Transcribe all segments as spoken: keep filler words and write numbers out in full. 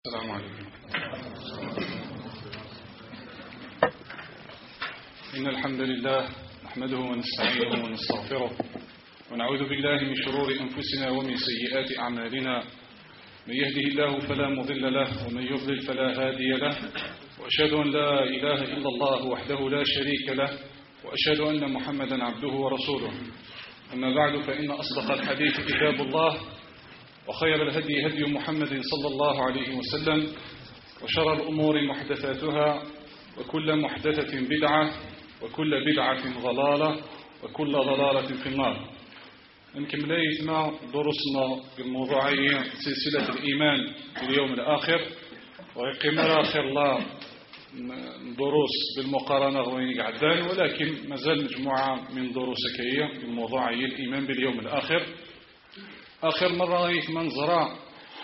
السلام عليكم. إن الحمد لله نحمده ونستعينه ونستغفره ونعوذ بالله من شرور أنفسنا ومن سيئات أعمالنا. من يهده الله فلا مضل له ومن يضلل فلا هادي له، وأشهد أن لا إله إلا الله وحده لا شريك له، وأشهد أن محمدا عبده ورسوله. أما بعد، فإن أصدق الحديث كتاب الله، وخير الهدي هدي محمد صلى الله عليه وسلم، وشر الأمور محدثاتها، وكل محدثة بدعة، وكل بدعة ضلالة، وكل ضلالة في النار. نكمل دروسنا بالموضوعية سلسلة الإيمان في اليوم الآخر، ويقيم آخر الله دروس بالمقارنة غوين قعدان، ولكن مازال مجموعة من دروس كية بالموضوعية الإيمان باليوم الآخر. آخر مرة رأيت منظرة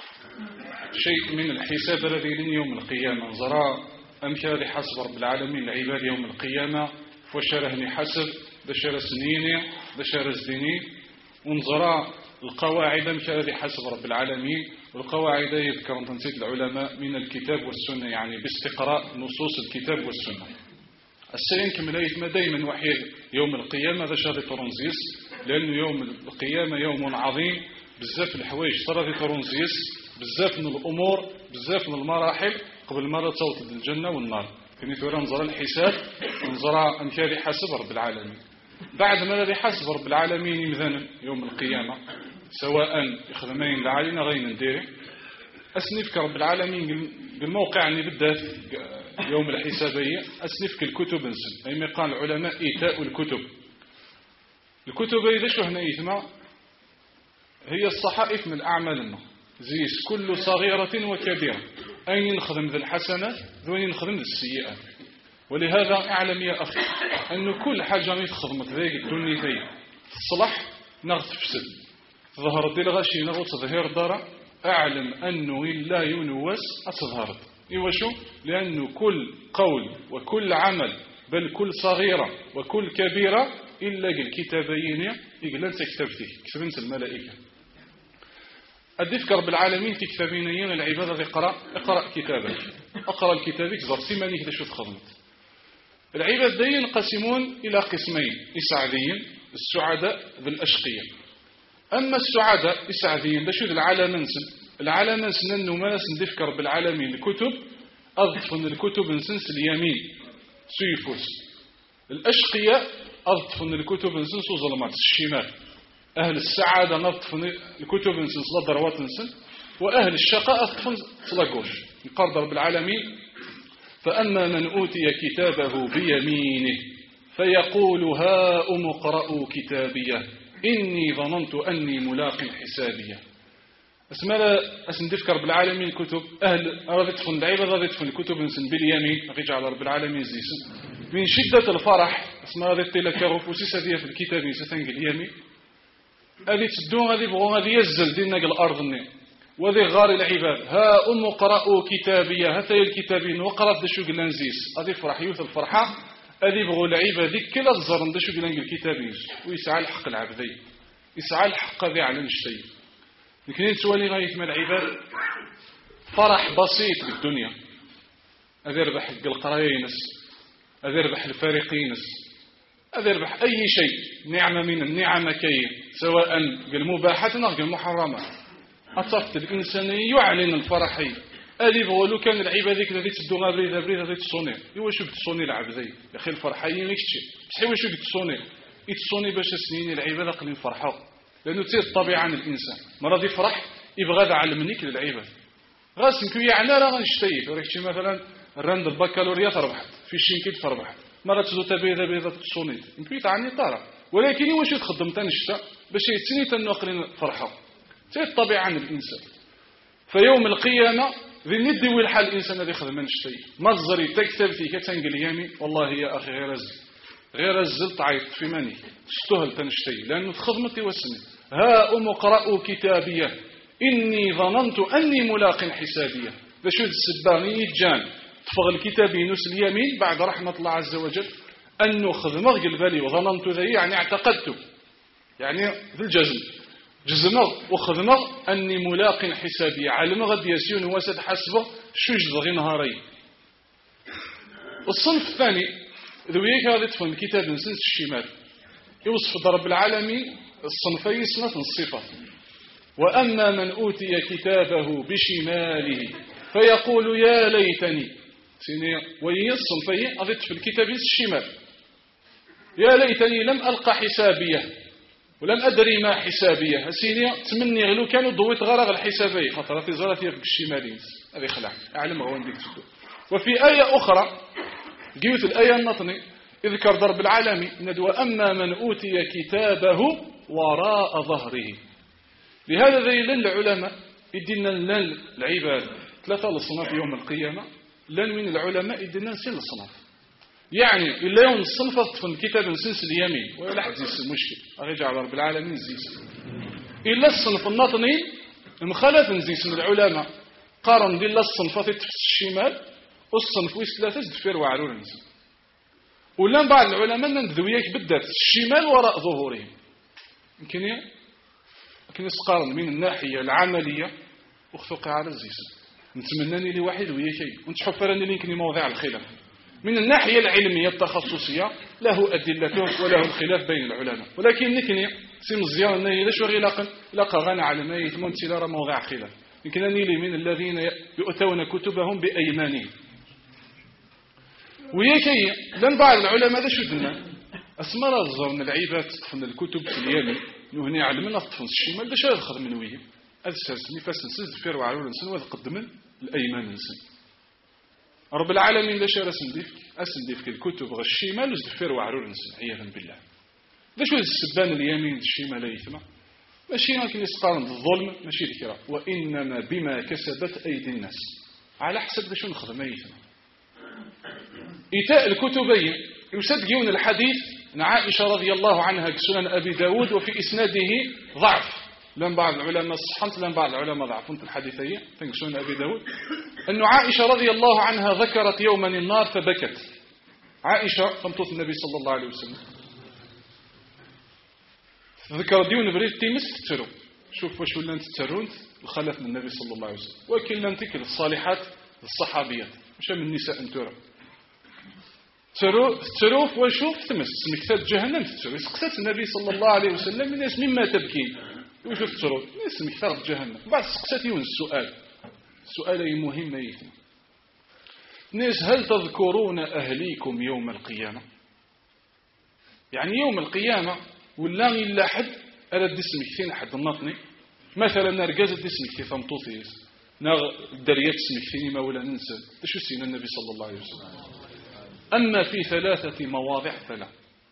شيء من الحساب الذي لن يوم القيامة، نظرة أمثال حسب رب العالمين العباد يوم القيامة، فشرهني حسب بشر سنيني بشر سديني، ونظرة القواعد أمثال حسب رب العالمين. والقواعد يذكر تنسيت العلماء من الكتاب والسنة، يعني باستقراء نصوص الكتاب والسنة. السين كملايت ما دايما وحيد يوم القيامة ذا شهر ترونزيس، لأنه يوم القيامة يوم عظيم، بزاف الحوايج صار في ترونزيس، بزاف من الأمور، بزاف من المراحل قبل ما تصوت الجنة والنار. كني ثورة نظر الحساب ونظر أمثال حسب رب العالمين. بعد ما الذي حسب رب العالمين يمذن يوم القيامة، سواء يخدمين لعلينا غين نديره أسنفك رب العالمين بالموقع أني بالذات يوم الحسابية أسنفك الكتب نسل، أي ما قال العلماء إيتاء الكتب. الكتب إذا شو هنا إثماء هي الصحائف من أعمالنا، زيس كل صغيرة وكبيرة، أين نخدم ذي الحسنات وين نخدم ذي السيئات. ولهذا أعلم يا أخي أن كل حاجة خدمت ذيك الدنيا ذي الصلح نغت فسد، ظهر دي الغشي نغت ظهير دارة، أعلم أنه إلا ينوس أتظهرت. إيوشو؟ لأنه كل قول وكل عمل، بل كل صغيرة وكل كبيرة إلا الكتابين يقول أنت كتبتي كتبت الملائكة. أذكر بالعالمين في كتابين العبادة اقرأ اقرأ كتابك، أقرأ الكتابك زر سيمانيك دا شو تخدمت. العباد دي ينقسمون إلى قسمين، إسعاديين السعداء بالأشقية. أما السعداء إسعاديين دا شو العالم نسن العالم نسن أنه ما نسن دفكر بالعالمين الكتب أضفن الكتب نسنس اليمين سيفوس. الأشقياء أضفن الكتب نسنس ظلمات الشمال. أهل السعادة نضفن الكتب نسنس لدروات نسن، وأهل الشقاء أضفن صلاقوش. يقرر بالعالمين: فأما من أوتي كتابه بيمينه فيقول هاؤم اقرءوا كتابيه إني ظننت أني ملاق حسابيه. اسمها اسم تذكر بالعالمين كتب أهل أردفن العيبة أردفن الكتب نسن باليمين رجع رب العالمين زيسن من شدة الفرح. اسمها ذات لك رفوسي سدية في الكتاب ستنقل اليمين، هذه تدون هذه بغون هذه يزل دينك الأرض النين وذي غار العباد ها أم قرأوا كتابية هثي الكتابين وقرأت دشو قلان زيس هذه فرح يوث الفرحة هذه بغو العباد ذي كلا الزرن دشو قلان الكتابين ويسعى الحق العبدي يسعى الحق ذي على نشتي. لكن نتوالي غاية من العباد فرح بسيط بالدنيا، هذا يربح القراينس، هذا يربح الفارقينس، هذا يربح أي شيء نعمة من النعم كي سواء بالمباحات أو بالمحرمات. أصفت الإنسان يعلن الفرحي ألي بغولو كان العبادة كذا تدو غابري ذابري ذا تصوني إيوا شو بتصوني العبدي يا أخي الفرحي ميكشي بس إيوا شو بتصوني يتصوني باش سنين العبادة قليل فرحوا، لأنه تصير الطبيعة عن الإنسان مرض يفرح يبغى ذا علمنيك للعبادة غاسم كي يعني لا غنشتي وريكشي مثلا الرند البكالوريا تربحت في الشينكيت تربحت مرة تزو تبيذا بيضة تصوني يمكن تعني طارة، ولكن إيوا شو تخدم تنشتا باش يتسني تنوقلين فرحوا تصير الطبيعة عن الإنسان. فيوم القيامة ذي ندي والحال الإنسان الذي خدم نشتي مصدري تكتبتي كتنقل يامي والله يا أخي غير الزل غير الزل تعيط في ماني تستهل تنشتي لأنه تخدمتي وسني ها أم اقرأوا كتابيه إني ظننت أني ملاق حسابيه. ذا شو السباني يتجان تفغ الكتابي نس اليمين بعد رحمة الله عز وجل أنه خدمه قلبالي وظننت ذي يعني اعتقدت يعني في الجزم جزنا وخذنا أني ملاق حسابي علم غد يسيون وسد حسبه شوج غي نهاري. الصنف الثاني ذويك هذا تفهم كتاب نسنس الشمال يوصف ضرب العالمين الصنفي سنة الصفة. وأما من أوتي كتابه بشماله فيقول يا ليتني وهي الصنفي أضيت في الكتاب الشمال يا ليتني لم ألقى حسابيه ولم أدري ما حسابيه هسيني تمني غلو كانوا ضويت غرغ الحسابية خطرات زرت يرك الشمالين هذه خلع أعلم غوان ديك تدو. وفي آية أخرى قيوت الآية النطني اذكر ضرب العالمي ندوى أما من أوتي كتابه وراء ظهره. لهذا ذي العلماء يدينا لن العباد ثلاثة لصناف يوم القيامة لن من العلماء يدينا نسين الصناف يعني إلا يوم الصنفة في الكتاب نسنس اليمين ولا حد يسي المشكل أرجع رب العالمين زيس إلا الصنف النطني مخالف نزيس من العلماء قارن دي الله الصنفة في الشمال والصنف ويس ثلاثة دفير وعرور نزيس ولن بعض العلماء نذويك بالذات الشمال وراء ظهورهم يمكن يمكن يسقارن من الناحية العملية وخفق على الزيس نتمناني لي واحد وياكي ونتحفرني لي يمكن موضع الخلاف من الناحية العلمية التخصصية له أدلته وله الخلاف بين العلماء ولكن نكني سيم الزيان أنه لاش وغي لاقن لاقى غانا على ما يثمون تسيلار موضع خلاف يمكن أني لي من الذين يؤتون كتبهم بأيمانهم وياكي لن بعض العلماء هذا شو دلنا أسمر الزرن العيبات تطفن الكتب في اليمين نهني علمنا تطفن الشمال باش يدخل من ويه هذا السلسل فاس نسز دفير وعلول نسن وهذا قدم الأيمان نسن رب العالمين لاش رسم ديف أسن ديف الكتب غا الشمال وزدفير وعلول نسن عياذا بالله لاش هو السبان اليمين الشمال يثمى ماشي يمكن يسقارن الظلم ماشي ذكرى وإنما بما كسبت أيدي الناس على حسب شو نخدم يثمى إيتاء الكتبين يصدقون الحديث عن عائشة رضي الله عنها كسنن أبي داود وفي إسناده ضعف لم بعض العلماء صحنت لم بعض العلماء ضعفون في الحديثية في سنن أبي داود أن عائشة رضي الله عنها ذكرت يوما النار فبكت. عائشة تمطوط النبي صلى الله عليه وسلم ذكر ديون بريد تيمس تترو شوف واش ولا تترون الخلف من النبي صلى الله عليه وسلم وكل لم تكل الصالحات الصحابيات مش من النساء انتورا ترو تروف وشوف تمس سمكتات جهنم تترو سقسات النبي صلى الله عليه وسلم الناس مما تبكين وشوف ترو الناس مكثر جهنم بعد سقسات يون السؤال سؤال مهم يثم الناس هل تذكرون أهليكم يوم القيامة يعني يوم القيامة ولا إلا حد أرد اسمك ثين حد النطني مثلا نرجز اسمك ثين ثمطوطيس نغ دريات اسمك ثين ما ولا ننسى شو سينا النبي صلى الله عليه وسلم أما في ثلاثة مواضع فلا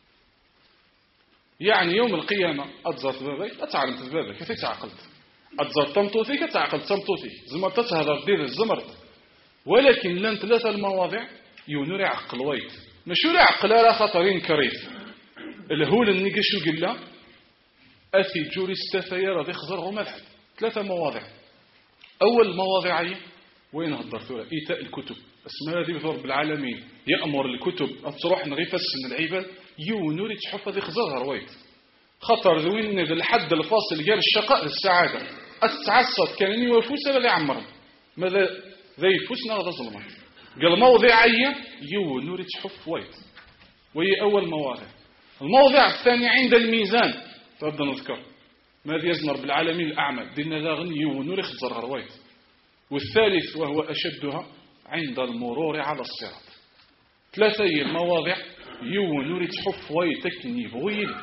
يعني يوم القيامة أتزرت بابك أتعلمت بابك كيف تعقلت أتزرت تمطوثيك أتعقلت تمطوثيك زمرت تهدر دير الزمرت ولكن لن ثلاثة المواضع يونور عقل ويت مشوري عقل لا خطرين كريف الهول النقش قلا أثي جوري استثير رضي خزر غمالحد ثلاثة مواضع أول مواضعي وين هدرتوا إيتاء الكتب اسمها ذي بضرب العالمين يأمر الكتب أتروح نغيفس من العباد يونور يتحفظ ذي خزر غرويت خطر ذوين ذي الحد الفاصل جار الشقاء للسعادة أتعصد كان يوفوس ولا يعمر ماذا ذي فوسنا غضا ظلمات قال موضعية يونور يتحف ويت وهي أول مواضع الموضع الثاني عند الميزان تبدأ نذكر ماذا يزمر بالعالمين الأعمى دينا ذاغن يونور يخزر غرويت والثالث وهو أشدها عند المرور على الصراط ثلاثة المواضع يونور يتحف ويتك نيفويل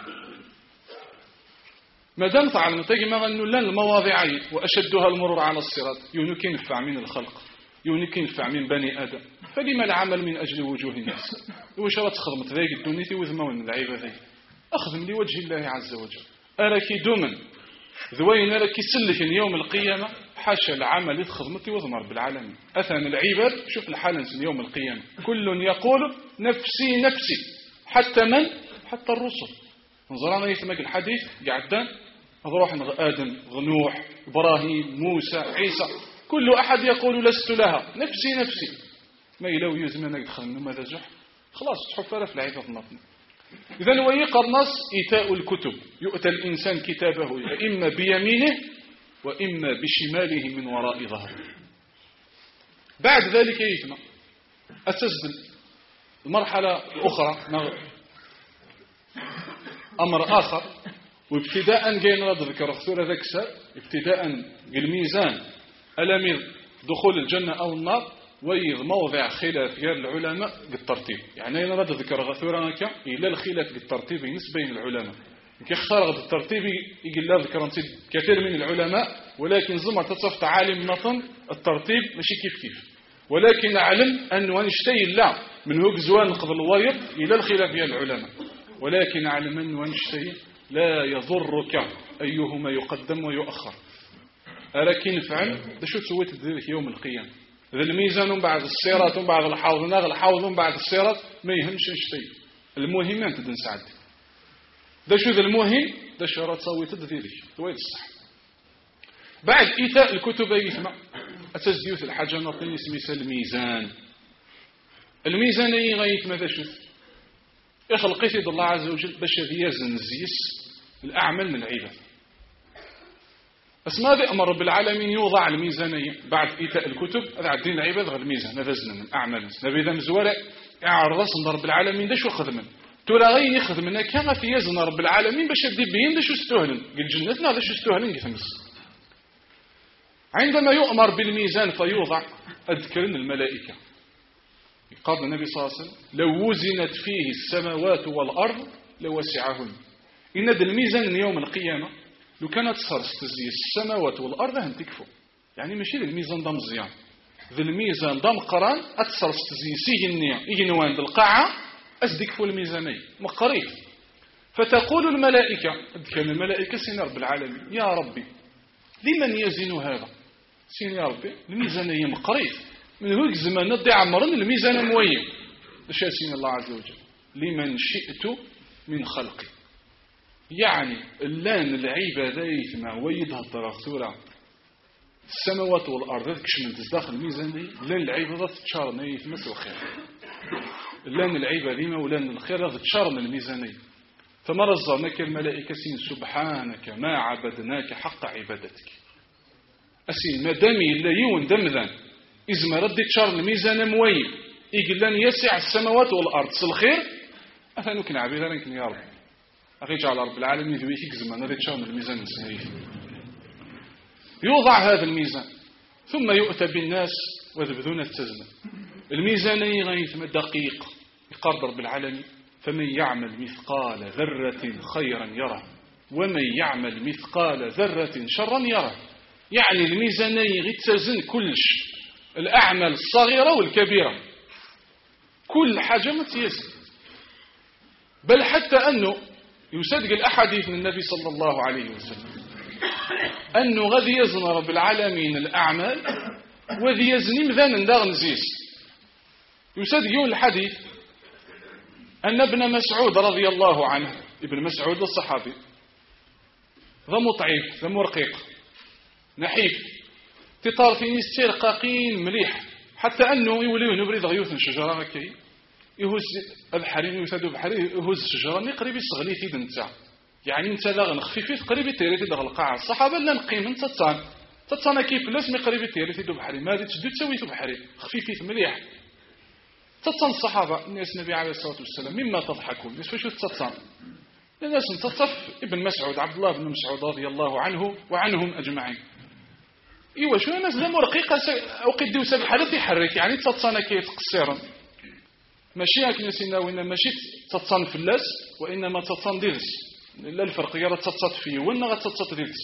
ما دام تعلم تجمع أنه لن المواضعين وأشدها المرور على الصراط يونو كينفع من الخلق يونو كينفع من بني آدم فلما العمل من أجل وجوه الناس وش رات خدمت ذاك الدنيا وذمون العبادين أخدم لوجه الله عز وجل أراكي دوما ذوين أراكي سلك يوم القيامة حاشا العمل الخدمة وذمر بالعالمين أثنى العباد شوف الحال يوم القيامة كل يقول نفسي نفسي حتى من حتى الرسل نظرانا يتمك الحديث قعدان روح آدم غنوح إبراهيم موسى عيسى كل أحد يقول لست لها نفسي نفسي ما يلو يزمنك خلنا ماذا زح خلاص تحفر في العباد النطن إذن ويقر نص إيتاء الكتب، يؤتى الإنسان كتابه إما بيمينه وإما بشماله من وراء ظهره. بعد ذلك يتم أتسجل المرحلة الأخرى أمر آخر، وابتداء جاي نرد ذكر خسورة ذاك السر ابتداء الميزان ألم دخول الجنة أو النار ويض موضع خلاف غير العلماء بالترتيب. يعني أنا رد ذكر غثورة إلى الخلاف بالترتيب بالنسبة بين العلماء كيختار غد الترتيب يقول لا ذكر كثير من العلماء، ولكن زمر تصف عالم نطن الترتيب ماشي كيف كيف، ولكن أعلم أنه نشتي لا من هو زوان نقض الوايض إلى الخلاف بين العلماء، ولكن أعلم أنه نشتي لا يضرك أيهما يقدم ويؤخر. لكن فعل ده شو تسويت ذلك يوم القيامة، ذا الميزان بعد الصراط وبعد الحوض ناغ الحوض بعد الصراط ما يهمش نشتي، المهم أنت تنسعد ده شو ذا المهم ده شو راه تصويت ذلك تويت الصح. بعد إيتاء الكتب يسمع أتسديوث الحاجة نعطيني اسمي الميزان. الميزان أي غاية ماذا شوف يخلق يد الله عز وجل باش يزن زيس الأعمال من العباد. اسماء ذي أمر رب العالمين يوضع الميزانية بعد إيتاء الكتب هذا عدين العباد غير الميزان هذا زن من أعمال نبي ذا مزورع يعرض رسم رب العالمين ده شو خدمن ترى غير يخدمنا كما في يزن رب العالمين باش يدي بين ده شو استهلن قل جنتنا هذا شو استهلن يثمس. عندما يؤمر بالميزان فيوضع أذكرن الملائكة قال النبي صلى الله عليه وسلم لو وزنت فيه السماوات والأرض لوسعهن. إن ذا الميزان يوم القيامة لو كانت صار ستزي السماوات والأرض هم تكفوا، يعني ماشي الميزان ضم زيان ذا الميزان ضم قران أتصر ستزي سيه النية يجنوان بالقاعة أسدكفوا الميزاني مقريب. فتقول الملائكة كان الملائكة سين رب العالمين يا ربي لمن يزن هذا سين يا ربي الميزانية مقريب من هو الزمان ندي عمرن الميزان مويم لشاسين الله عز وجل لمن شئت من خلقي. يعني اللان العبادة يثمع ويدها الدرغثورة السماوات والأرض كش من تزداخل الميزانية لان العبادة تتشارنا يثمس وخير لان العبادة مولان الخير تتشارنا الميزانية. فما رزرناك الملائكة سين سبحانك ما عبدناك حق عبادتك أسين مدامي لا يون دمذان إذا ما ردت شر الميزان مويم يقول لن يسع السماوات والأرض الخير أثنوك نعبي ذلك يا رب أخي جعل رب العالمين ذويك زمان ردت شر الميزان السنوي. يوضع هذا الميزان ثم يؤتى بالناس وذبذون التزن الميزان يغيث دقيق يقرر رب العالمين فمن يعمل مثقال ذرة خيرا يره ومن يعمل مثقال ذرة شرا يره. يعني الميزان يغتزن كلش الأعمال الصغيرة والكبيرة كل حاجة متيسر. بل حتى أنه يصدق الأحاديث من النبي صلى الله عليه وسلم أنه غذي يزن رب العالمين الأعمال وذي يزن مذان داغ نزيس. يصدقون الحديث أن ابن مسعود رضي الله عنه ابن مسعود الصحابي ذا مطعيف ذا مرقيق نحيف تطار في نستير قاقين مليح حتى أنه يوليو نبريد غيوث الشجرة كي يهز الحريم يثادو بحريم يهز الشجرة قريب يصغلي في دنتا. يعني انت لا نخفيف قريب تيريتي داخل القاعة الصحابة لا نقيم انت تصان تصان كيف لازم قريب تيريتي دو بحريم ما تشدو تسوي في بحريم خفيفيت مليح تصان الصحابة الناس النبي عليه الصلاة والسلام مما تضحكون بس وشو تصان الناس تصف ابن مسعود عبد الله بن مسعود رضي الله عنه وعنهم أجمعين. إيوه شو الناس ذا مرقيقة أوقد ديو سبب حالة يحرك يعني تصان كيف قصيرا ماشي هاك نسينا وإنما ماشي تتصان في اللاس وإنما تتصان ديرس لا الفرق يرى تتصات فيه وإنما غتتصات ديرس.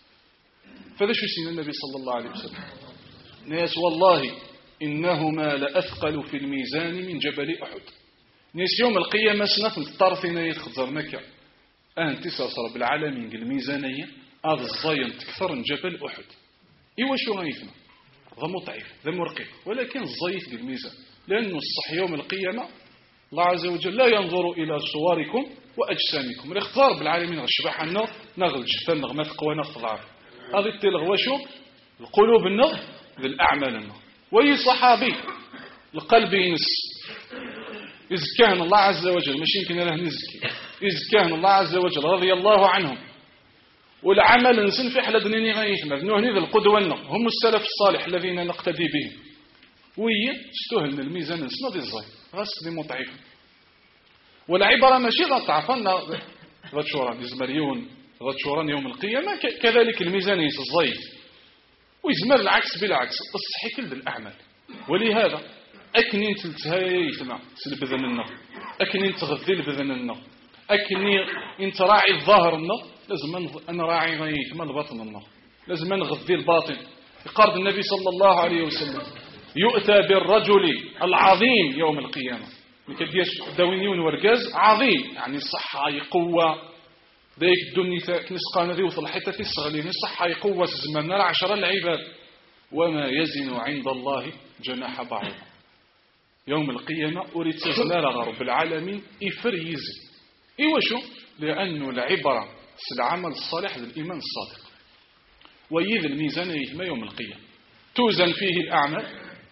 فذا شو سينا النبي صلى الله عليه وسلم ناس والله إنهما لأثقل في الميزان من جبل أحد. ناس يوم القيامة سنة الطرفين يتخزر مكة أن تساصر بالعالمين الميزانية هذا الزين تكثر من جبل أحد. إيوه شو غيثنا ذا مطعف ذا مرقق ولكن الزيت بالميزان لأنه الصح يوم القيامة الله عز وجل لا ينظر إلى صوركم وأجسامكم الاختار بالعالمين غشباح النار نغل جثال نغمات قوى نغط العرض هذا التلغ وشو القلوب النغ للأعمال النغ وي صحابي القلب ينس إذ كان الله عز وجل مش يمكن له نزكي إذ كان الله عز وجل رضي الله عنهم والعمل نسن في حالة دنيني غايثنا ذنوه نذ القدوة هم السلف الصالح الذين نقتدي بهم وهي استهلنا الميزان نسنا ذي الزي غاس ذي مضعيف والعبارة ماشي غتعرفنا غد شوران يزمريون غد شوران يوم القيامة كذلك الميزان يسزي ويزمر العكس بالعكس تصحي كل الأعمال ولهذا أكنين تلتهاي ثما سلبذن النار أكنين تغذي البذن النار أكنين انت راعي الظاهر النار لازم أن راعي غاية ما الباطن النار لازم نغذي الباطن قال النبي صلى الله عليه وسلم يؤتى بالرجل العظيم يوم القيامة كدياش داوينيون ورقاز عظيم يعني الصحة قوة دايك الدنيا كنسقان ذي وصل حتى في الصغلين الصحة قوة زمان نرى عشر العباد وما يزن عند الله جناح بعوض يوم القيامة أريد تزنال رب العالمين إفر يزي إيوشو لأنه العبرة العمل الصالح للإيمان الصادق ويذ الميزان يهما يوم القيامة توزن فيه الأعمال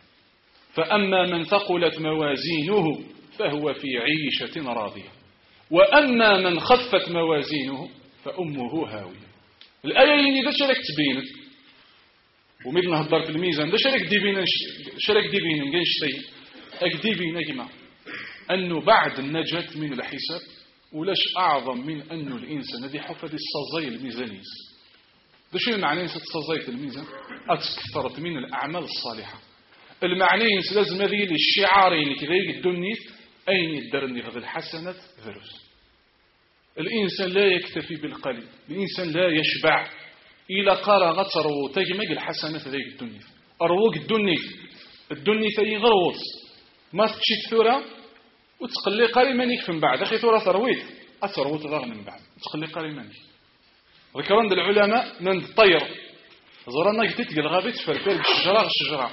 فأما من ثقلت موازينه فهو في عيشة راضية وأما من خفت موازينه فأمه هاوية الآية اللي دا شارك تبين ومثل نهضر في الميزان دا شارك ديبين شارك ديبين نجيش شيء أكديبين أجمع أنه بعد النجاة من الحساب ولاش أعظم من أنه الإنسان الذي حفظ الصزي الميزانيس ده شو المعنى ستتصزيت الميزان أتكثرت من الأعمال الصالحة المعنى لازم هذه الشعارين كذلك الدنيا أين يدرني هذه الحسنات ذرس الإنسان لا يكتفي بالقليل الإنسان لا يشبع إلى قارة غترو تجمع الحسنات ذيك الدنيا أروق الدنيا الدنيا تي غروس ما تشي ثورة وتقلي قاري مانيك من بعد أخي ثورة ثرويت أثروت ضغ من بعد تقلي قاري مانيك ذكران العلماء من الطير زرانا قلت الغابة تفرفر بالشجرة الشجرة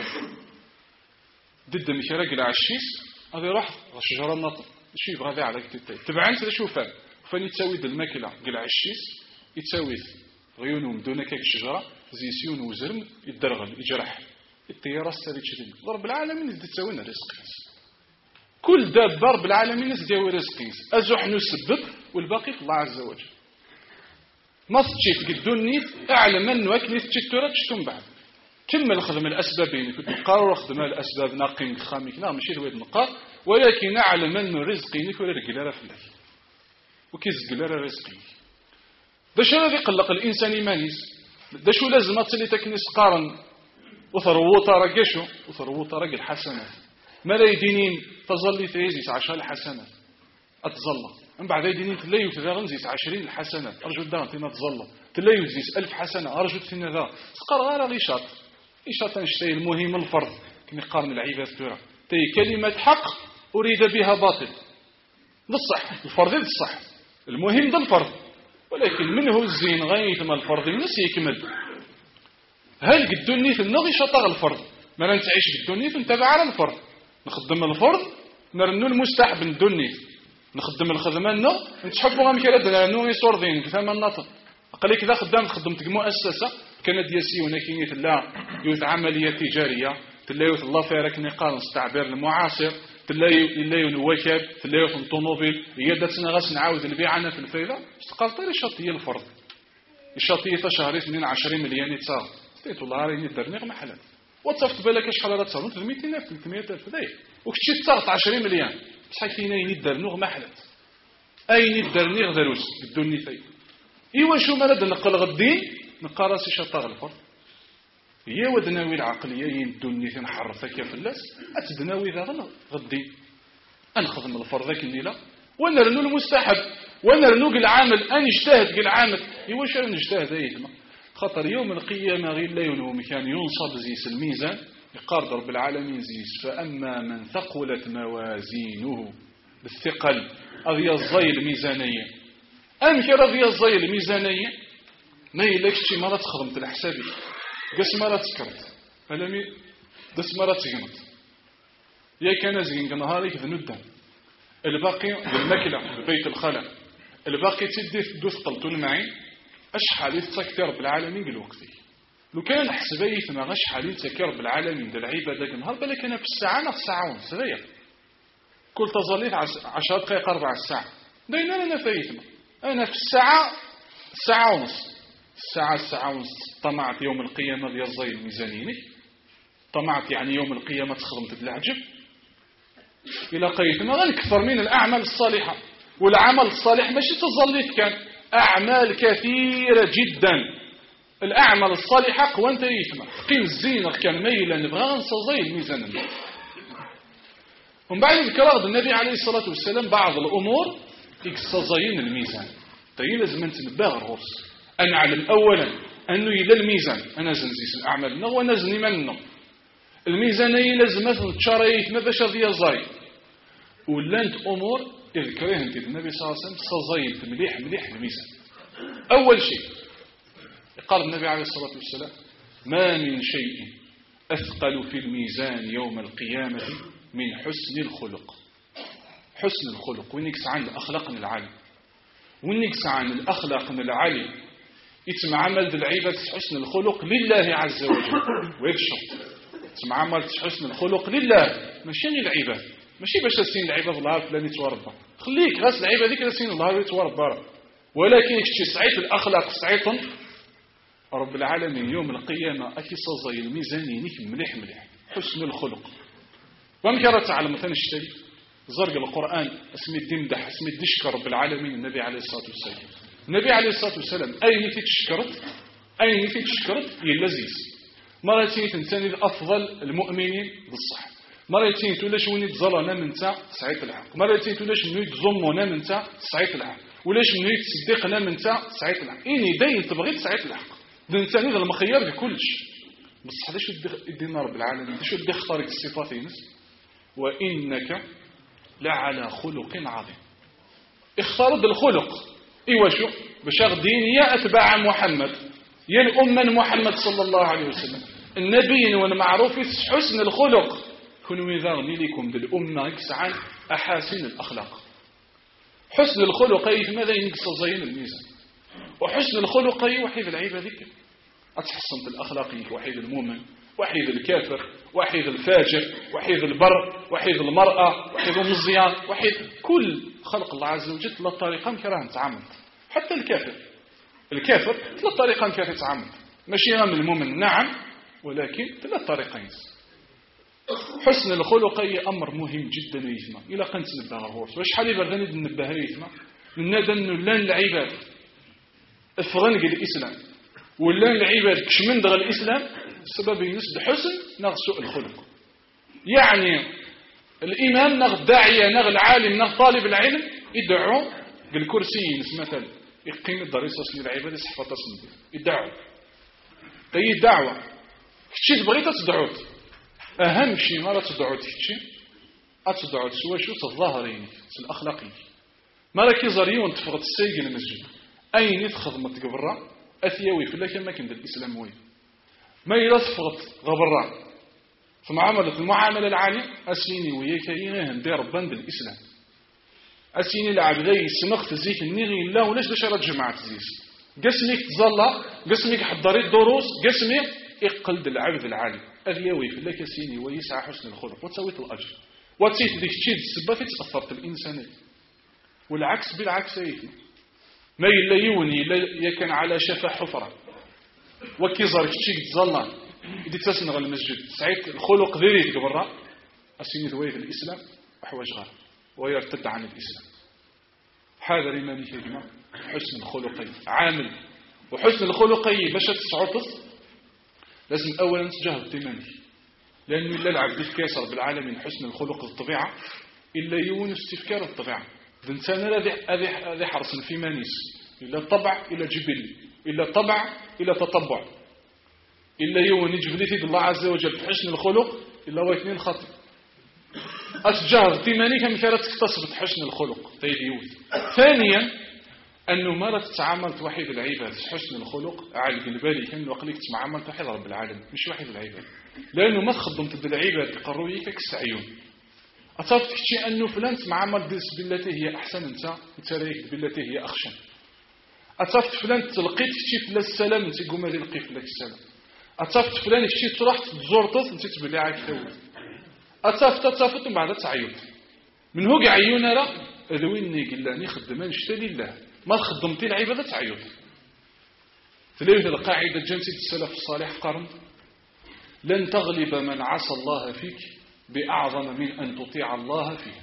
ضد مكرا قلع الشيس هذا يروح الشجرة النطق شو يبغى ذا على قلت تبعين تشوف فان فاني تساوي الماكلة قلع الشيس يتساوي غيونه بدون كيك الشجرة زي سيون وزرم يتدرغل يجرح الطيارة استريد شديد رب العالمين يزد تساوينا رزق كل دابة رب العالمين يزد يساوي رزق أزح نسبب والباقي في الله عز وجل ما تشيت قدوني أعلم أنه أكلي تشتورة تشتم بعد كم الخدمة الأسبابين كنت نقار وخدم الأسباب ناقين خامك نعم مشي ذوي نقار ولكن أعلم أنه رزقي كل رجلارة في الله وكيز رجلارة رزقي ده شو الذي قلق الإنسان إيمانيس ده شو لازم أتصلي تكنيس قارن وثروت رجشو وثروت رجل حسنات ما لا يدينين تظلي تيزيس عشان الحسنات أتظلى من بعد يدينين تلاقي وتذاغن زيس عشرين الحسنات أرجو الدان تينا تظلى تلاقي وزيس ألف حسنة أرجو تينا ذا سقر غير غيشات إيشات نشتي المهم الفرض كني قارن العباد ترى تي كلمة حق أريد بها باطل بالصح الفرض بالصح المهم ده الفرض ولكن منه الزين غاية ما الفرض من يكمل هل قدوني في النغي شطغ الفرض ما نتعيش قدوني فنتبع على الفرض نخدم الفرض نرنو المستحب ندوني نخدم الخدمان نو نتحبوا غام كلا دنا يصور ذين فما الناطق قال كذا خدام خدمت مؤسسه كانت دياسيونه كينيت لا يوث عمليه تجاريه تلايوث الله فارك نقال استعبير المعاصر تلاي تلاي وكاب تلاي الطوموبيل هي داتنا غاس نعاود البيعنا في الفيضه استقال طير الشطيه الفرض الشطيه شهرين اثنين وعشرين مليون يتصاغ ستيت والله راني درني محلات وتصفت بالك شحال راه تصاغ ثلاثمية ألف ثلاثمية ألف داير وكشي تصاغ عشرين مليون بصح كاين اين يدرنوغ محلات اين يدرني غدروس الدنيا في ايوا شو مراد نقل غدين نقال راسي شطاغ الفرض هي ودناوي العقليه يدوني تنحرفك يا فلاس اتدناوي ذا غدي انخدم الفرض ذاك الليله ونرنو المستحب ونرنو العامل ان اجتهد العامل ايوا شنو نجتهد ايتما خاطر يوم القيامه غير لا ينوم كان ينصب زيس الميزان يقارد رب العالمين زيس فاما من ثقلت موازينه بالثقل هذه الزي الميزانيه ام كرا الزي الميزانيه ما يلكش شي مرات خدمت الحسابي قس مرات سكرت فلمي دس مرات سكنت يا كان زين نهارك ذنودا الباقي بالماكله ببيت الخلا الباقي تدي دوس قلتون معي اشحال يتسكر بالعالمين الوقتي لو كان حسبيت ما غش حالين تكر بالعالمين د العباده النهار بالك انا في الساعه نص ساعه ونص صغير كل تظليت عشر دقائق ربع ساعة داينا أنا فايتنا أنا في الساعة الساعة ونص الساعة الساعة ونص طمعت يوم القيامة ديال الزي الميزانيني طمعت يعني يوم القيامة تخدمت بالعجب إلى قيتنا غنكثر من الأعمال الصالحة والعمل الصالح ماشي تظليت كان أعمال كثيرة جدا الأعمال الصالحة قوان تريتنا قيم الزين كان ميلا نبغى نصزي الميزان ومن بعد ذكر النبي عليه الصلاة والسلام بعض الأمور يكسزين الميزان طيب لازم نتنبه الغرس أنا أعلم أولا أنه إلى الميزان أنا زنزيس الأعمال هو نزني منه الميزانية لازم مثل تشاريت ما باش رضي زاي ولانت أمور اذكريه انت النبي صلى الله عليه وسلم صزيت مليح مليح الميزان أول شيء قال النبي عليه الصلاة والسلام ما من شيء أثقل في الميزان يوم القيامة من حسن الخلق حسن الخلق وينكس عن الأخلاق العالي وينكس عن الأخلاق العالي يتم عمل بالعبادة حسن الخلق لله عز وجل ويكشف يتم عمل حسن الخلق لله ماشي العباد ماشي باش تسين العباد الله فلان يتوربى خليك غاس العباد ديك تسين الله يتوربى ولكن كشي سعيد الأخلاق سعيد رب العالمين يوم القيامة أكي صزي الميزاني نيك مليح مليح حسن الخلق ومكرة تعلم مثلا اشتري زرق القرآن اسمي الدمدح اسمي الدشكر رب العالمين النبي عليه الصلاة والسلام النبي عليه الصلاة والسلام أين تشكرت أين تشكرت يلزيز مرتين تنتني الأفضل المؤمنين بالصح مرتين تولاش وني تظلنا من تاع سعيد الحق مرتين تولاش منو يتظمنا من تاع سعيد الحق ولاش منو يتصدقنا من تاع سعيد الحق إني داين تبغي سعيد الحق دنتاني ذا المخيار بكلش بصح هذا شو يدينا رب العالمين شو يدي اختارك الصفاتين وإنك لعلى خلق عظيم اختار بالخلق ايوا شو باش غدين يا اتباع محمد يا الامه محمد صلى الله عليه وسلم النبي والمعروف حسن الخلق كونوا يذارني لكم بالامه يكسعان احاسن الاخلاق حسن الخلق اي ماذا ينقص زين الميزان وحسن الخلق اي وحيد العباد ذكر اتحسن الاخلاق وحيد المؤمن وحيد الكافر وحيد الفاجر وحيد البر وحيد المرأة وحيد المزيان وحيد كل خلق الله عز وجل ثلاث طريقان كراه نتعامل حتى الكافر الكافر ثلاث طريقان كراه يتعامل ماشي غير من المؤمن نعم ولكن ثلاث طريقين حسن الخلق أي أمر مهم جدا ويثمى إلا قنت نبهه هورس واش حالي برداني نبهه يثمى من أنه لان العباد افغنق الإسلام ولان العباد كشمن دغ الإسلام السبب ينسب حسن نغ سوء الخلق يعني الإمام نغ الداعية نغ العالم نغ طالب العلم يدعو بالكرسي مثلا يقيم الدريسة للعباد يصحفة تصنب يدعو أي دعوة كشي تبغيت تدعوت أهم شيء ما لا تدعوت كشي أتدعوت سوى شو تظاهرين الأخلاقي ما لا كيزاريون تفرط السيق المسجد أين تخدمت قبرة أثيوي في الله كما كنت الإسلام وين ما يلصفط غبران فمعاملة المعاملة العالية أسيني وياك إيمان دير بند الإسلام أسيني العبدي سمخت زيك النغي الله ولاش باش راه جماعة زيس قسمك تظلى قسمك حضري الدروس قسمك اقلد العبد العالي أغيوي في الله كسيني ويسعى حسن الخلق وتسويت الأجر وتسيت ديك تشيد السبة تأثرت الإنسانية والعكس بالعكس أيتنا ما يلا يوني يكن على شفا حفرة وكيزار كتشيك تظلان إذا تسنغ المسجد سعيد الخلق ذريت قبرا أسيني ذوي في الإسلام أحواج غار ويرتد عن الإسلام هذا رماني كلمة حسن الخلقي عامل وحسن الخلقي باش تسعطس لازم أولا تجاهد تماني لأنه إلا العبد الكاسر بالعالمين حسن الخلق الطبيعة إلا يون استفكار الطبيعة الإنسان هذا حرص في مانيس إلا طبع إلا جبل إلا طبع إلا تطبع إلا يون جبلتي الله عز وجل حسن الخلق إلا هو اثنين خطي أتجاهد تماني كم كانت تكتسب حسن الخلق تيديوت ثانيا أنه ما لا تتعامل توحيد العباد حسن الخلق على بالي كان وقلك تتعامل توحيد رب العالمين مش وحيد العباد لأنه ما تخدمت بالعباد تقرويك كالسعيون أتعرف تكتشي أنه فلان تتعامل بالتي هي أحسن أنت وتريك بالتي هي أخشن أتعرف فلان تلقيت تكتشي فلا السلام أنت قوم هذه لقي فلاك السلام أتعرف فلان تكتشي تروح تزورتس أنت تبلي عاك تاود أتعرف تتعرف بعد تعيط من هو عيونا راه ذويني قلاني خدمان شتى لله ما خدمتي العبادة تعيط تلاقي القاعدة جنسي السلف الصالح قرن لن تغلب من عصى الله فيك بأعظم من أن تطيع الله فيه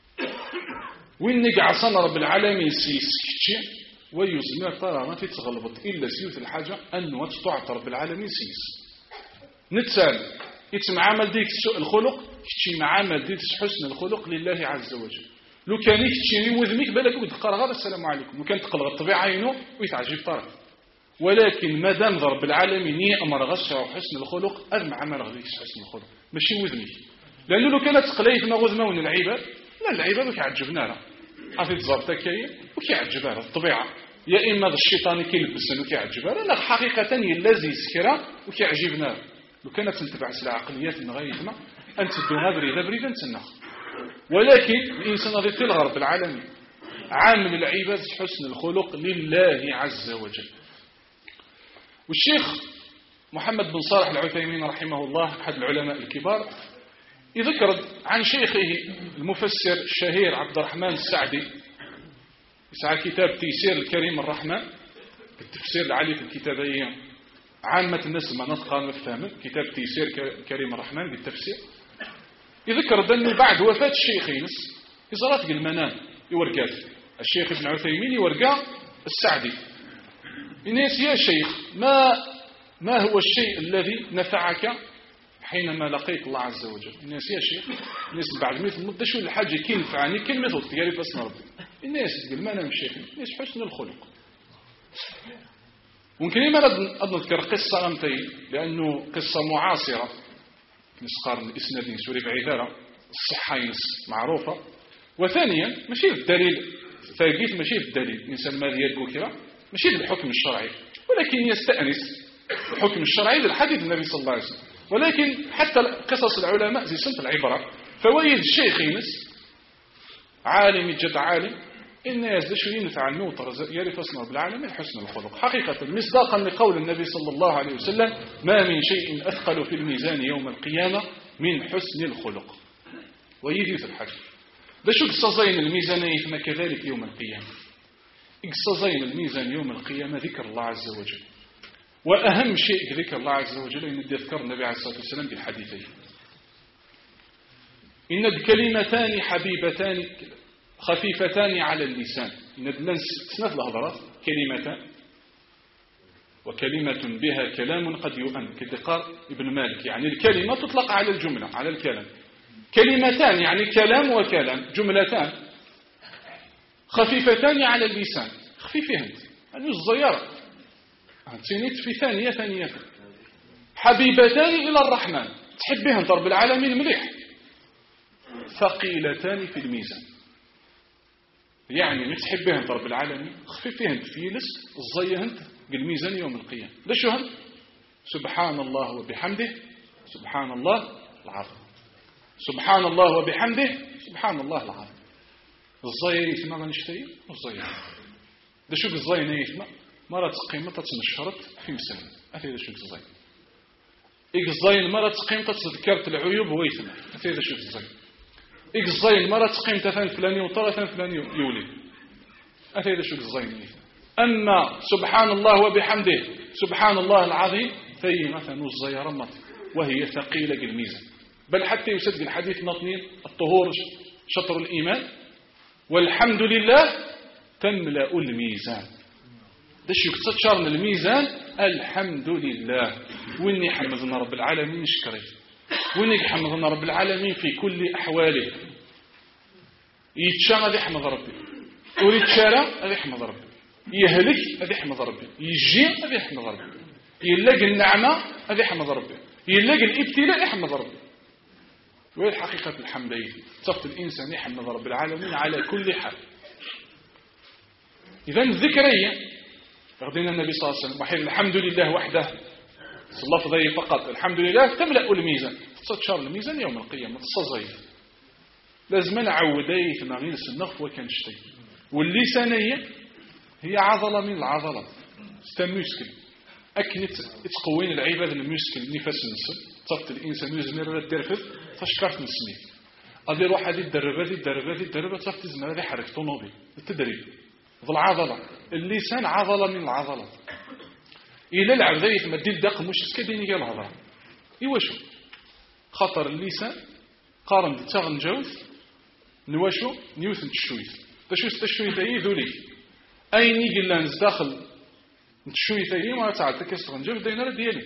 وإنك عصانا رب العالمين سيسكتشي ويزمر ترى ما تتغلبط إلا سيوث الحاجة أن وتطعت رب العالمين سيس نتسال يتم عمل ديك سوء الخلق كتشي معامل ديك حسن الخلق لله عز وجل لو كان يكتشي وذميك بالك وتقرا غير السلام عليكم وكان تقلغ الطبيعة عينه ويتعجب طرف ولكن ما دام رب العالمين يأمر غش وحسن الخلق أذ معامل غير حسن الخلق ماشي وذميك لأنه لو كانت تقليف ما غذمون العباد لا العباد وكيعجبنا راه عرفتي تزربتا كاين وكيعجبها الطبيعة يا إما الشيطان كيلبسن وكيعجبها لا حقيقة يلازي سكرة وكيعجبنا لو كانت تنتبع العقليات من غير ما أن تدوها بريدة بريدة نتسنخ ولكن الإنسان غادي تلغى رب العالمين عامل العباد حسن الخلق لله عز وجل. والشيخ محمد بن صالح العثيمين رحمه الله أحد العلماء الكبار يذكر عن شيخه المفسر الشهير عبد الرحمن السعدي يسعى كتاب تيسير الكريم الرحمن التفسير العالي في الكتابية عامة الناس ما نطقى نفهم كتاب تيسير الكريم الرحمن بالتفسير يذكر أنه بعد وفاة الشيخ ينس يزرات المنام يورقات الشيخ ابن عثيمين يورقا السعدي الناس يا شيخ ما ما هو الشيء الذي نفعك حينما لقيت الله عز وجل الناس يا شيخ الناس بعد مثل مدة شو الحاجة كي نفعني كلمة تقالي فاسنا ربي الناس تقول ما أنا مشيخ الناس حسن الخلق ممكن ما أذكر قصة أمتي لأنه قصة معاصرة نسقار الإسنادين سوري بعيدارة الصحة معروفة وثانيا ماشي الدليل ثابت ماشي الدليل الإنسان ماذا يدقو كرا ماشي بالحكم الشرعي ولكن يستأنس الحكم الشرعي للحديث النبي صلى الله عليه وسلم ولكن حتى قصص العلماء زي سنة العبرة فوائد الشيخ ينس عالم جد عالم الناس ذا شو ينفع النوطر يعرف أصنع بالعالم حسن الخلق حقيقة مصداقا لقول النبي صلى الله عليه وسلم ما من شيء أثقل في الميزان يوم القيامة من حسن الخلق ويجي في الحج ذا شو قصصين الميزانية كذلك يوم القيامة قصصين الميزان يوم القيامة ذكر الله عز وجل وأهم شيء ذكر الله عز وجل إن يذكر النبي عليه الصلاة والسلام بالحديثين إن الكلمتان حبيبتان خفيفتان على اللسان إن سنة الهضرات كلمتان وكلمة بها كلام قد يؤن كذكر ابن مالك يعني الكلمة تطلق على الجملة على الكلام كلمتان يعني كلام وكلام جملتان خفيفتان على اللسان خفيفهن يعني الزيارة تنيت في ثانية ثانية حبيبتان إلى الرحمن تحبهن رب العالمين مليح ثقيلتان في الميزان يعني متحبهن رب العالمين خفيفهن في لس الزيهن بالميزان يوم القيامة ليش هن سبحان الله وبحمده سبحان الله العظيم سبحان الله وبحمده سبحان الله العظيم الزي يسمى ما نشتري الزي ده شو الزي نيسمى مرة قيمة تنشرت في مسلم أثير شو الزي إيك الزي المرة قيمة تذكرت العيوب ويثمة أثير شو الزي إيك الزي المرة قيمة ثان فلاني وطرى ثان فلاني يولي أثير شو الزي نيسمى أما سبحان الله وبحمده سبحان الله العظيم فهي مثلا الزي رمت وهي ثقيلة الميزان بل حتى يسجل الحديث نطنين الطهور شطر الإيمان والحمد لله تملأ الميزان ده شو يقصد شرن الميزان الحمد لله وإني حمدنا رب العالمين شكري وإني حمدنا رب العالمين في كل أحواله يتشارى ذي حمد ربي ويتشارى ذي حمد ربي يهلك ذي حمد ربي يجي ذي حمد ربي يلاقي النعمة ذي حمد ربي يلاقي الابتلاء يحمد ربي وهي حقيقة الحمدية صفت الإنسان يحمد رب العالمين على كل حال إذن الذكرية يغدينا النبي صلى الله عليه وسلم وحيد الحمد لله وحده صلى الله عليه فقط الحمد لله تملأ الميزان تشار الميزان يوم القيامة تصزيه لازم نعوديه في مغير النغف وكان شتي واللسانية هي عضلة من العضلات ستموسكل أكنت تقوين العباد الموسكل نفس النسل صفت الإنسان يزمر الدرفذ فشكرت نسميه غادي يروح هذه الدرب هذه الدرب هذه الدرب تصافي تزمر هذه يحرك طوموبيل التدريب ذو العضلة اللسان عضلة من العضلات إلا العبد يتمدي الدق مش سكديني قال الهضرة إيواشو خطر اللسان قارن تغن جوز نواشو نيوثن تشويث تشويث تشويث أي ذولي أي نيجي لانز داخل تشويث أي ما تعال تكسر جوز دينا رديالي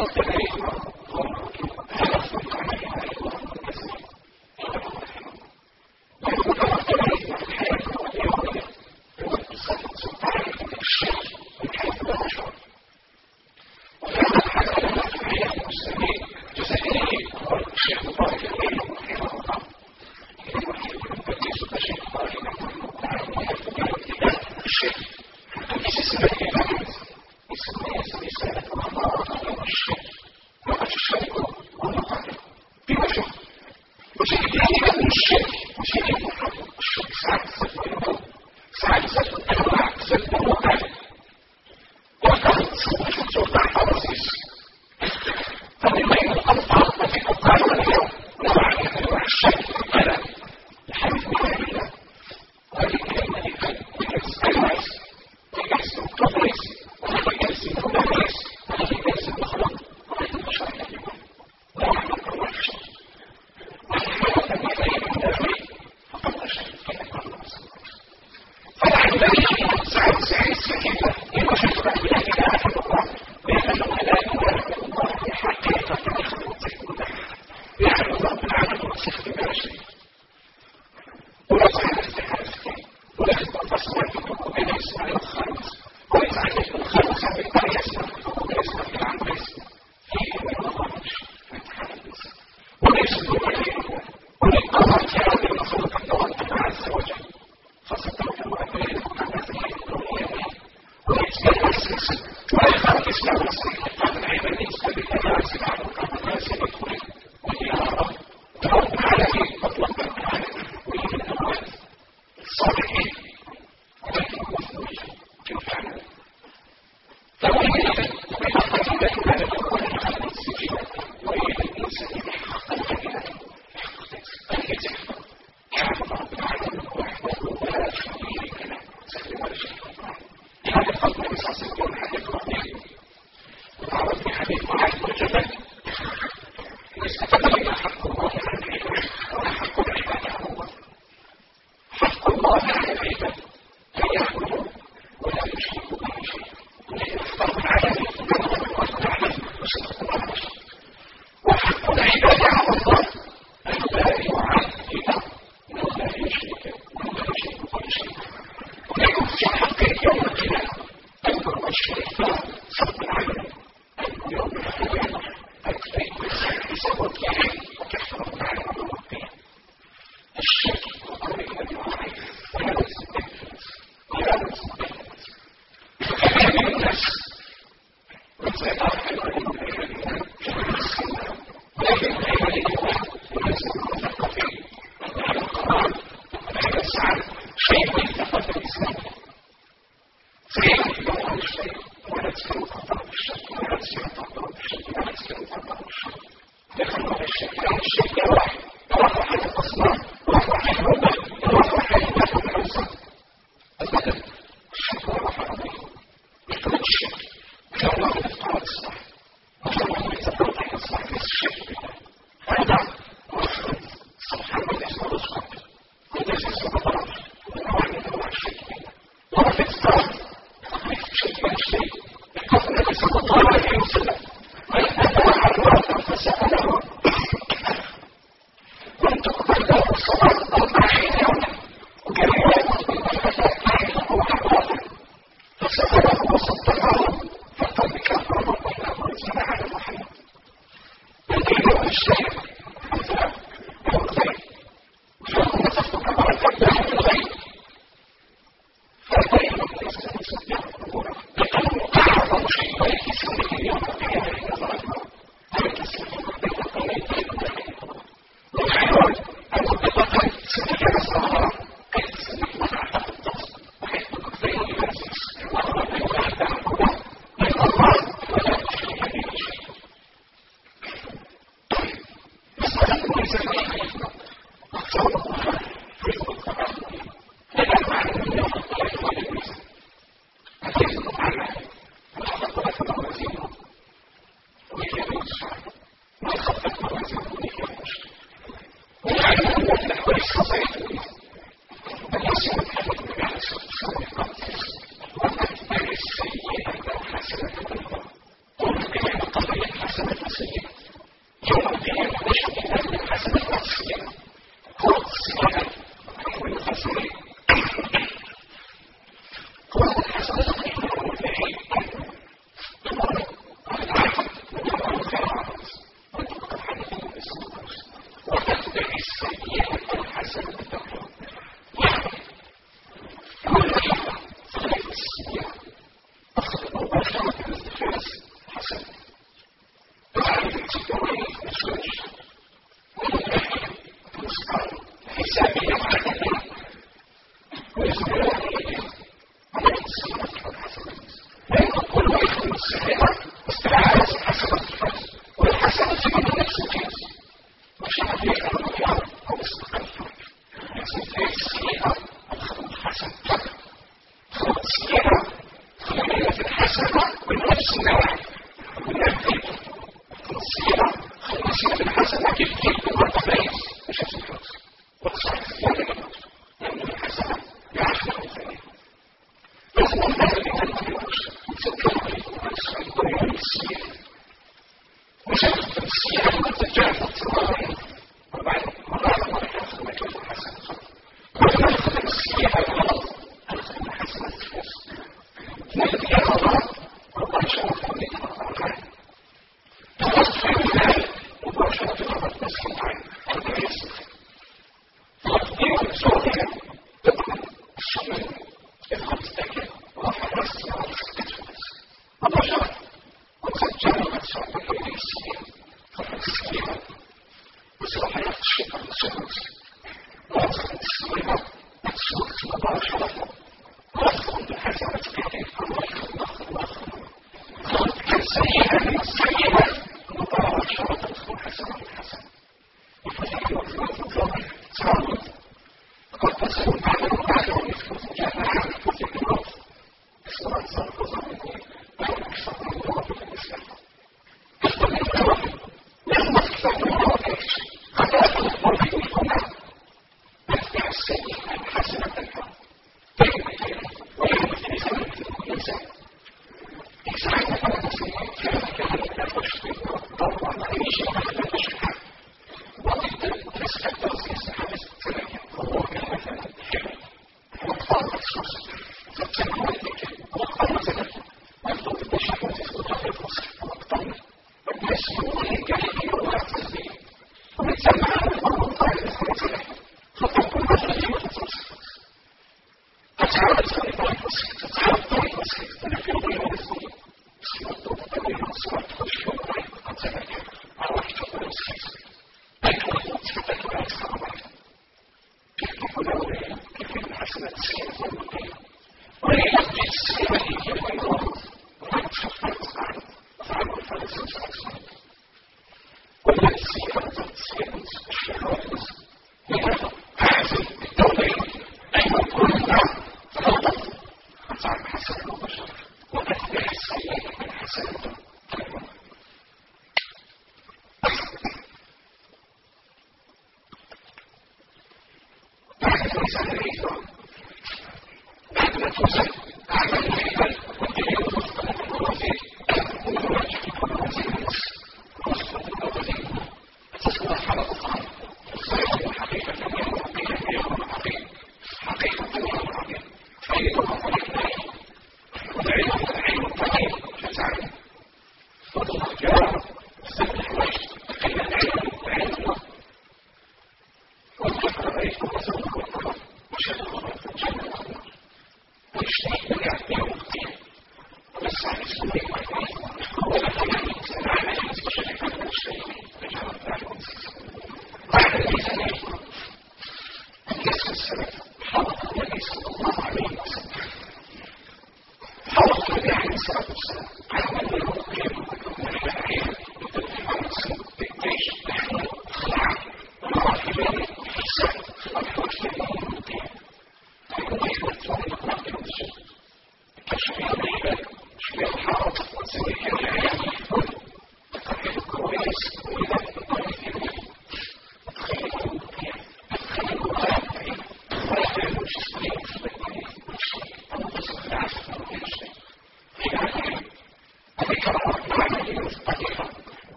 السيئة الحسنة، قل بما قضيت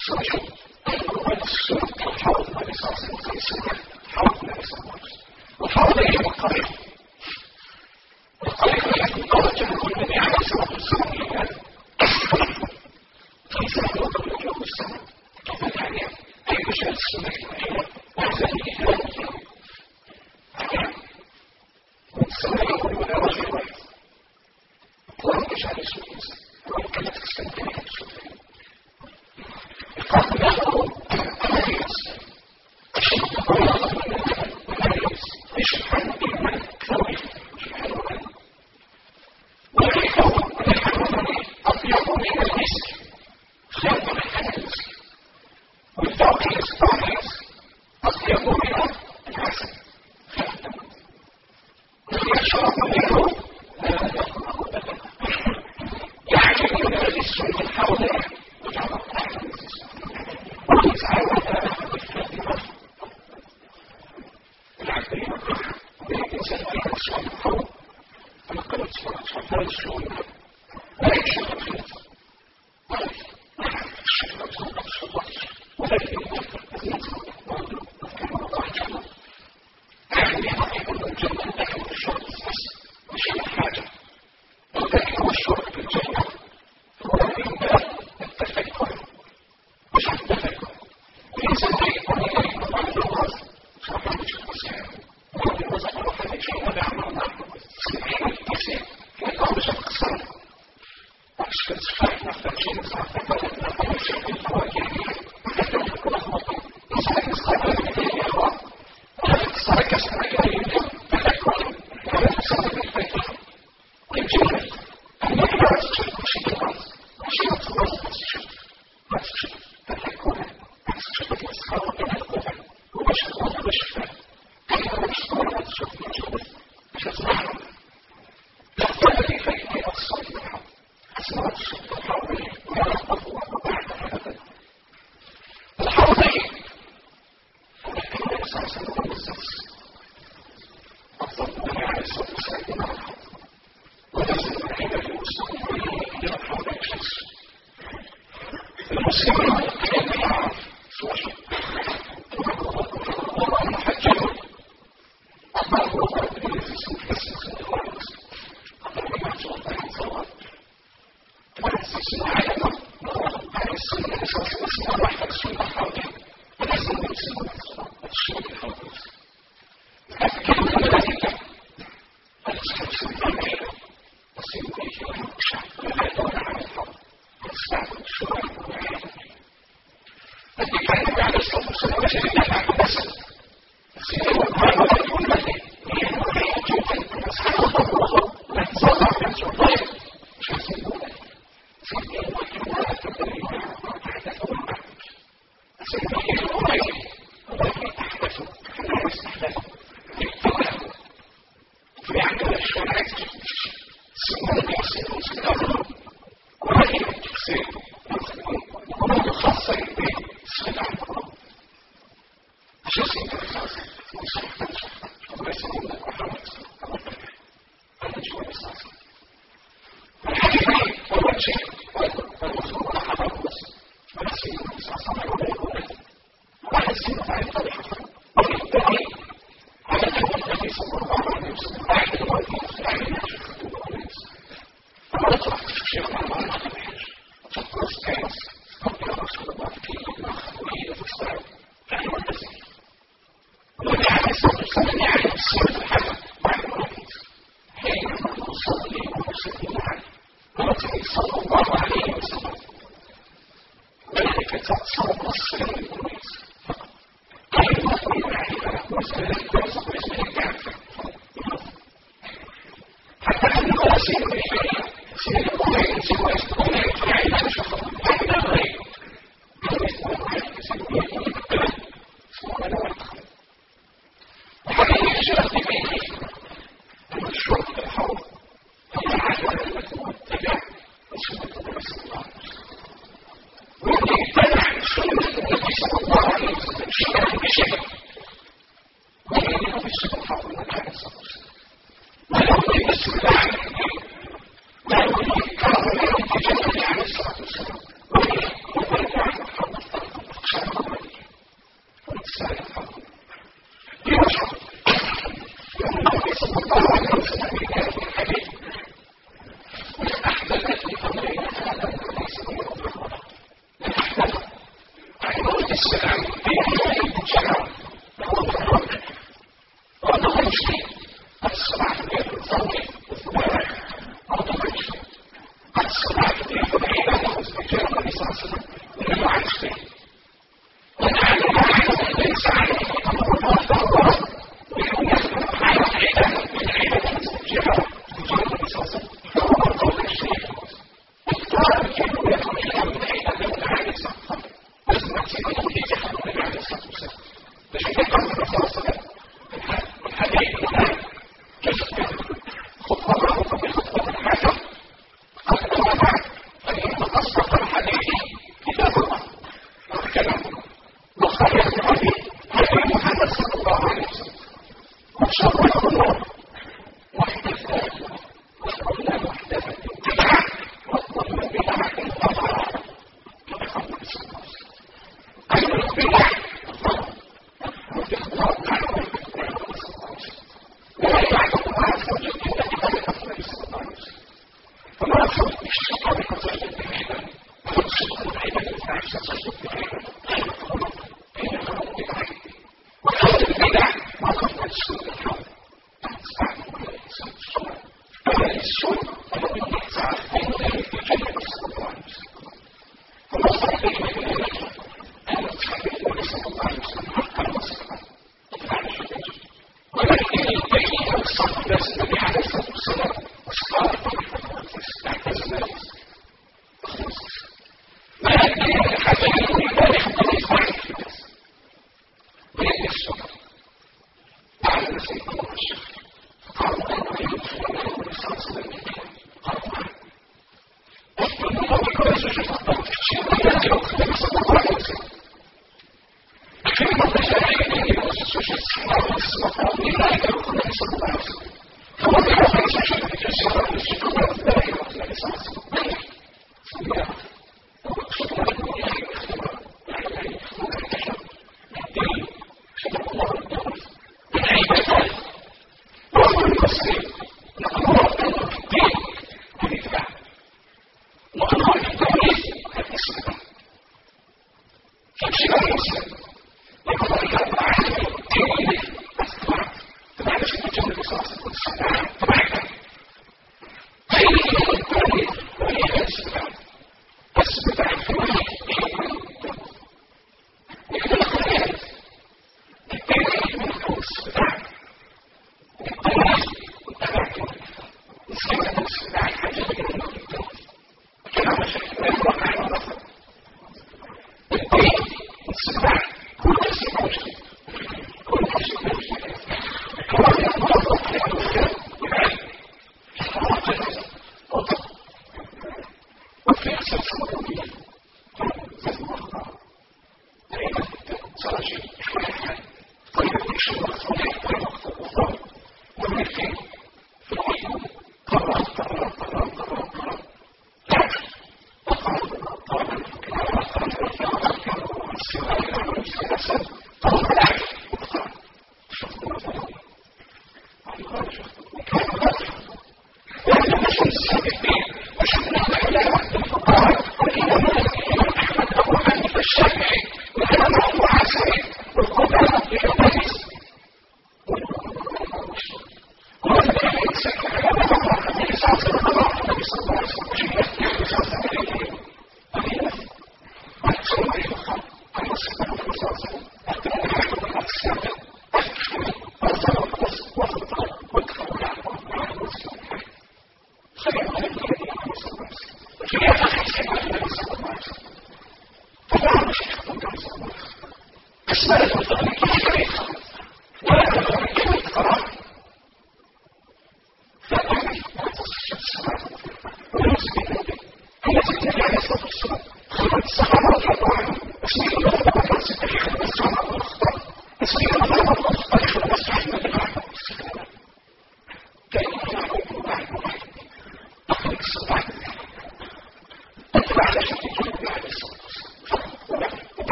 Thank you.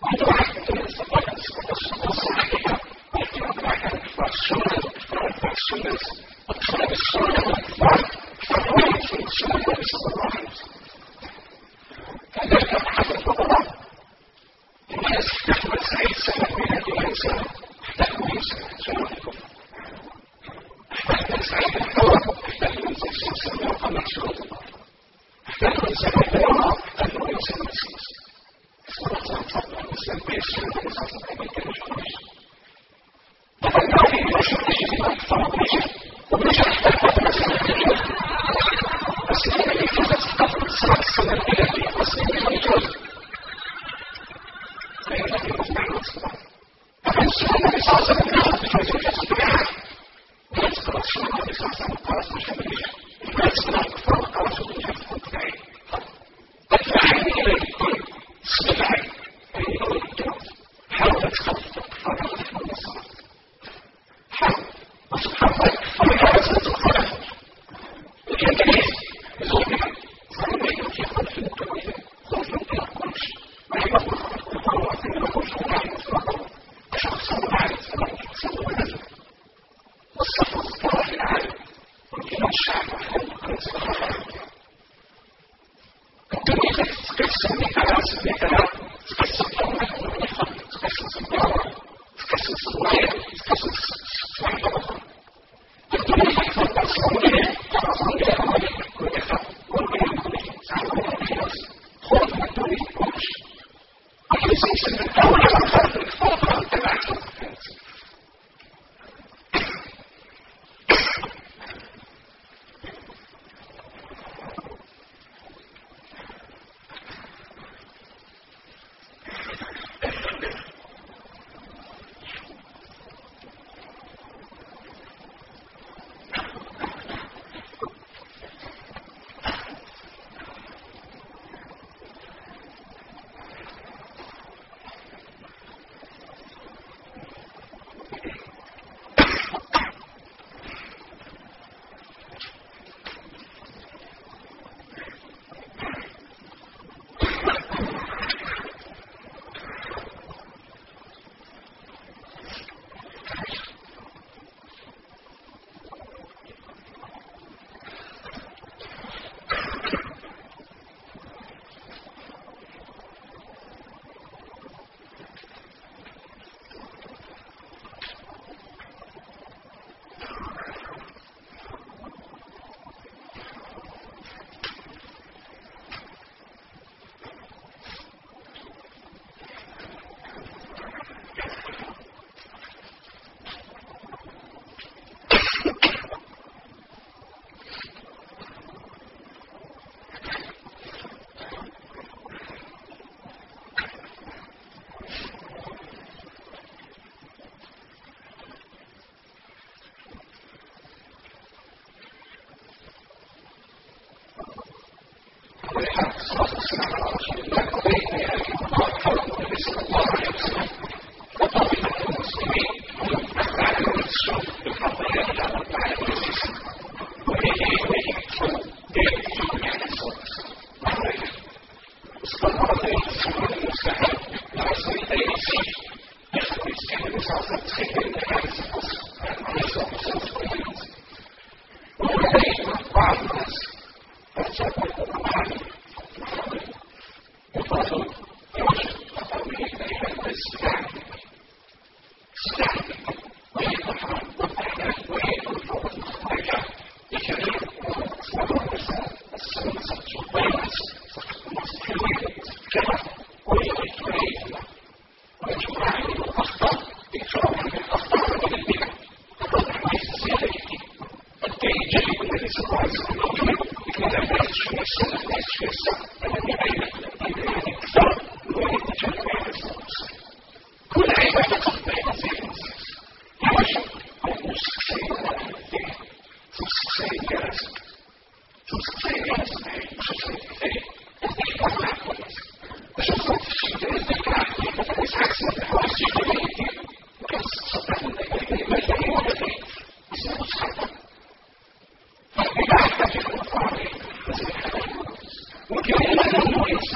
وكان له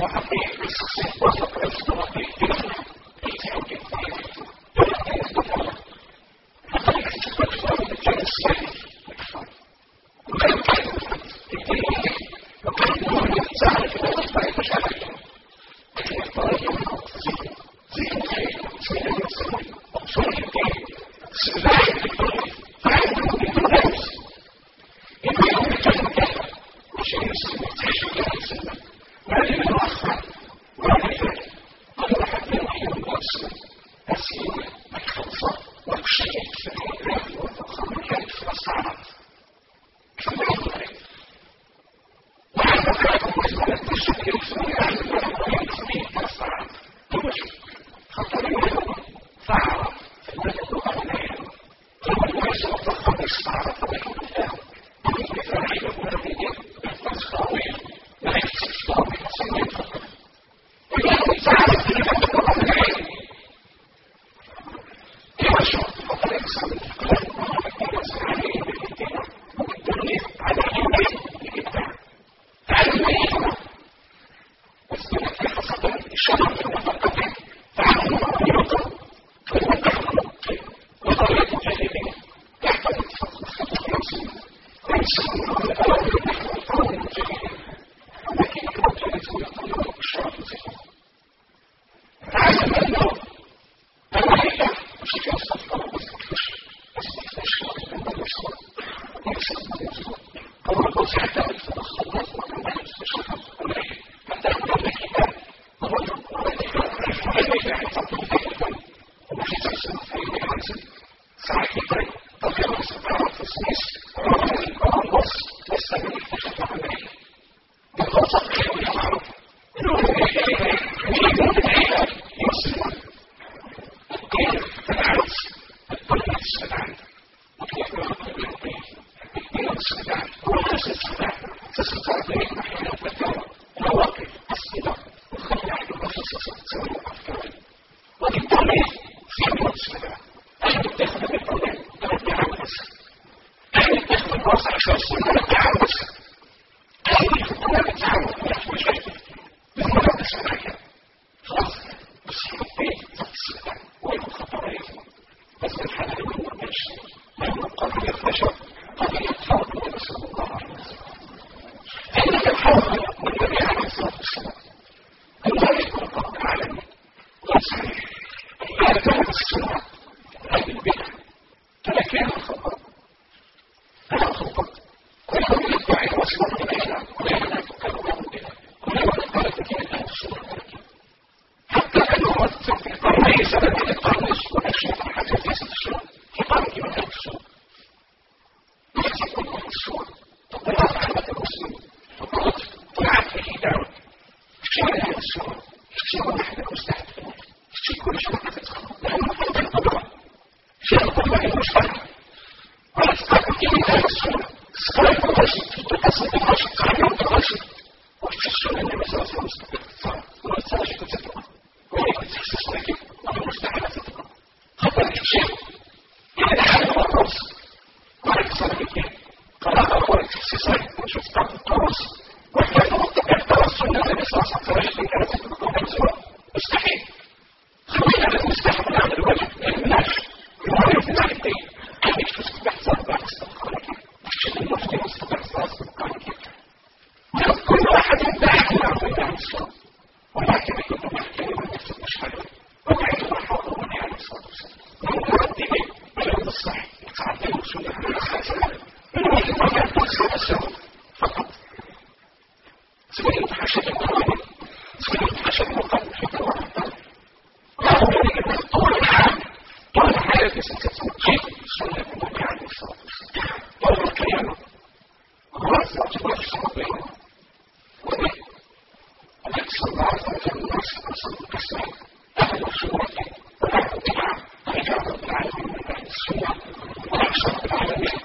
السنة والعشرة العالمية